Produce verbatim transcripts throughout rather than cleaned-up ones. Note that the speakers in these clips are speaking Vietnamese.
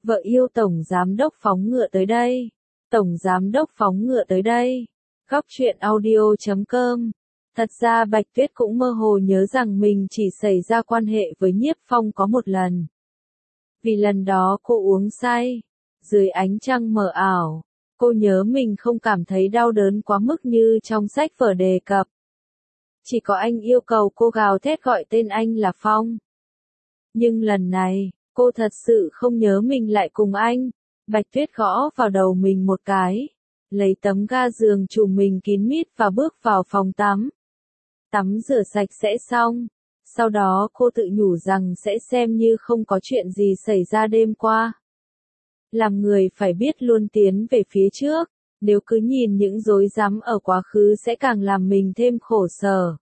Vợ yêu Tổng Giám Đốc phóng ngựa tới đây. Tổng Giám Đốc phóng ngựa tới đây. Góc truyện audio chấm com. Thật ra Bạch Tuyết cũng mơ hồ nhớ rằng mình chỉ xảy ra quan hệ với Nhiếp Phong có một lần. Vì lần đó cô uống say, dưới ánh trăng mờ ảo, cô nhớ mình không cảm thấy đau đớn quá mức như trong sách vở đề cập. Chỉ có anh yêu cầu cô gào thét gọi tên anh là Phong. Nhưng lần này, cô thật sự không nhớ mình lại cùng anh. Bạch Tuyết gõ vào đầu mình một cái, lấy tấm ga giường trùm mình kín mít và bước vào phòng tắm. Tắm rửa sạch sẽ xong, sau đó cô tự nhủ rằng sẽ xem như không có chuyện gì xảy ra đêm qua. Làm người phải biết luôn tiến về phía trước, nếu cứ nhìn những rối rắm ở quá khứ sẽ càng làm mình thêm khổ sở.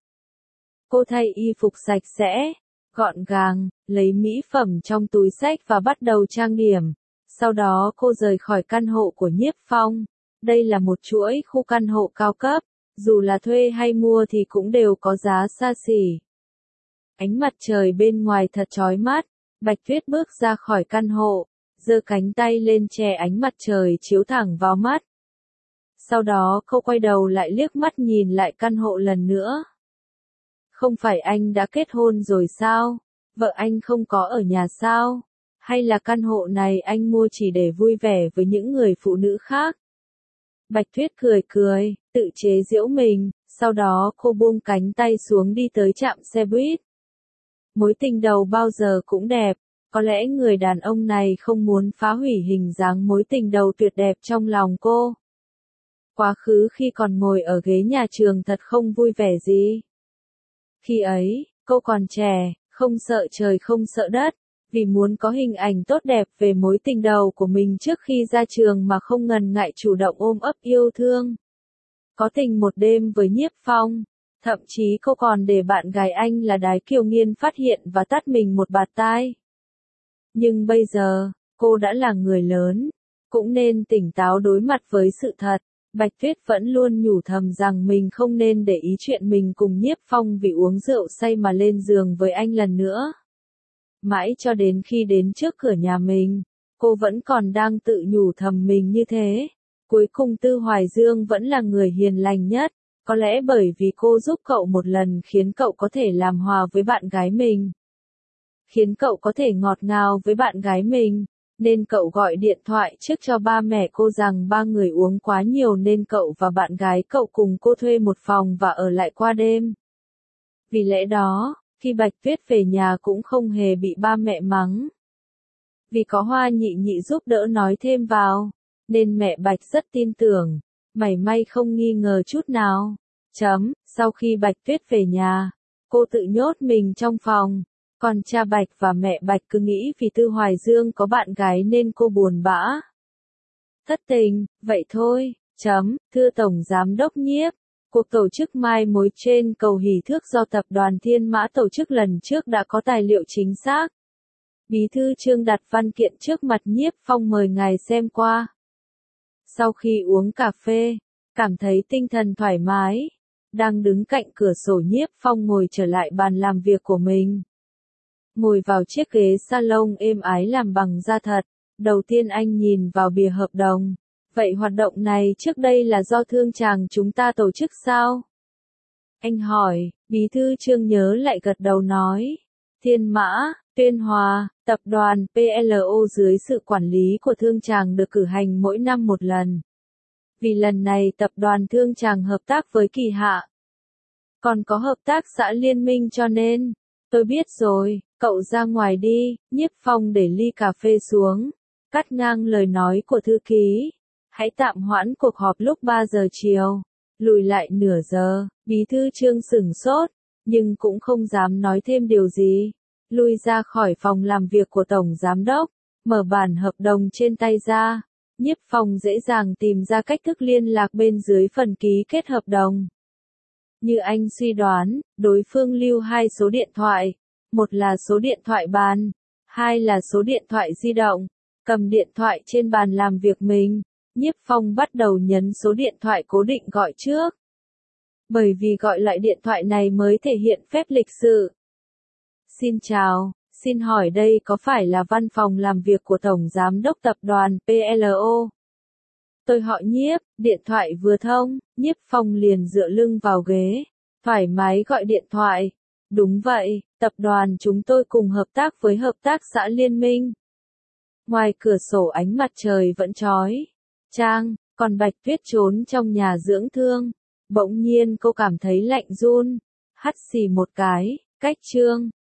Cô thay y phục sạch sẽ, gọn gàng, lấy mỹ phẩm trong túi xách và bắt đầu trang điểm. Sau đó cô rời khỏi căn hộ của Nhiếp Phong. Đây là một chuỗi khu căn hộ cao cấp, dù là thuê hay mua thì cũng đều có giá xa xỉ. Ánh mặt trời bên ngoài thật chói mắt, Bạch Tuyết bước ra khỏi căn hộ, giơ cánh tay lên che ánh mặt trời chiếu thẳng vào mắt. Sau đó cô quay đầu lại liếc mắt nhìn lại căn hộ lần nữa. Không phải anh đã kết hôn rồi sao? Vợ anh không có ở nhà sao? Hay là căn hộ này anh mua chỉ để vui vẻ với những người phụ nữ khác? Bạch Tuyết cười cười, tự chế giễu mình, sau đó cô buông cánh tay xuống đi tới trạm xe buýt. Mối tình đầu bao giờ cũng đẹp, có lẽ người đàn ông này không muốn phá hủy hình dáng mối tình đầu tuyệt đẹp trong lòng cô. Quá khứ khi còn ngồi ở ghế nhà trường thật không vui vẻ gì. Khi ấy, cô còn trẻ, không sợ trời không sợ đất, vì muốn có hình ảnh tốt đẹp về mối tình đầu của mình trước khi ra trường mà không ngần ngại chủ động ôm ấp yêu thương. Có tình một đêm với Nhiếp Phong, thậm chí cô còn để bạn gái anh là Đái Kiều Nghiên phát hiện và tát mình một bạt tai. Nhưng bây giờ, cô đã là người lớn, cũng nên tỉnh táo đối mặt với sự thật. Bạch Tuyết vẫn luôn nhủ thầm rằng mình không nên để ý chuyện mình cùng Nhiếp Phong vì uống rượu say mà lên giường với anh lần nữa. Mãi cho đến khi đến trước cửa nhà mình, cô vẫn còn đang tự nhủ thầm mình như thế. Cuối cùng Tư Hoài Dương vẫn là người hiền lành nhất, có lẽ bởi vì cô giúp cậu một lần khiến cậu có thể làm hòa với bạn gái mình. Khiến cậu có thể ngọt ngào với bạn gái mình, nên cậu gọi điện thoại trước cho ba mẹ cô rằng ba người uống quá nhiều nên cậu và bạn gái cậu cùng cô thuê một phòng và ở lại qua đêm. Vì lẽ đó, khi Bạch Tuyết về nhà cũng không hề bị ba mẹ mắng. Vì có Hoa Nhị Nhị giúp đỡ nói thêm vào, nên mẹ Bạch rất tin tưởng, mảy may không nghi ngờ chút nào. Chấm, sau khi Bạch Tuyết về nhà, cô tự nhốt mình trong phòng, còn cha Bạch và mẹ Bạch cứ nghĩ vì Tư Hoài Dương có bạn gái nên cô buồn bã. Thất tình, vậy thôi, chấm, thưa Tổng Giám Đốc Nhiếp. Cuộc tổ chức mai mối trên cầu Hỷ Thước do Tập đoàn Thiên Mã tổ chức lần trước đã có tài liệu chính xác. Bí thư Trương đặt văn kiện trước mặt Nhiếp Phong mời ngài xem qua. Sau khi uống cà phê, cảm thấy tinh thần thoải mái, đang đứng cạnh cửa sổ Nhiếp Phong ngồi trở lại bàn làm việc của mình. Ngồi vào chiếc ghế salon êm ái làm bằng da thật, đầu tiên anh nhìn vào bìa hợp đồng. Vậy hoạt động này trước đây là do thương chàng chúng ta tổ chức sao? Anh hỏi, bí thư Trương nhớ lại gật đầu nói. Thiên Mã, Tuyên Hòa, tập đoàn pê lờ o dưới sự quản lý của thương chàng được cử hành mỗi năm một lần. Vì lần này tập đoàn thương chàng hợp tác với Kỳ Hạ. Còn có hợp tác xã liên minh cho nên, tôi biết rồi, cậu ra ngoài đi. Nhiếp Phong để ly cà phê xuống, cắt ngang lời nói của thư ký. Hãy tạm hoãn cuộc họp lúc ba giờ chiều, lùi lại nửa giờ. Bí thư Trương sửng sốt, nhưng cũng không dám nói thêm điều gì. Lui ra khỏi phòng làm việc của Tổng Giám Đốc, mở bản hợp đồng trên tay ra. Nhiếp Phong dễ dàng tìm ra cách thức liên lạc bên dưới phần ký kết hợp đồng. Như anh suy đoán, đối phương lưu hai số điện thoại, một là số điện thoại bàn, hai là số điện thoại di động. Cầm điện thoại trên bàn làm việc mình, Nhiếp Phong bắt đầu nhấn số điện thoại cố định gọi trước. Bởi vì gọi lại điện thoại này mới thể hiện phép lịch sự. Xin chào, xin hỏi đây có phải là văn phòng làm việc của Tổng Giám đốc Tập đoàn pê lờ o? Tôi họ Nhiếp, điện thoại vừa thông, Nhiếp Phong liền dựa lưng vào ghế, thoải mái gọi điện thoại. Đúng vậy, tập đoàn chúng tôi cùng hợp tác với Hợp tác xã Liên minh. Ngoài cửa sổ ánh mặt trời vẫn chói chang, còn Bạch Tuyết trốn trong nhà dưỡng thương. Bỗng nhiên cô cảm thấy lạnh run, hắt xì một cái, cách Trương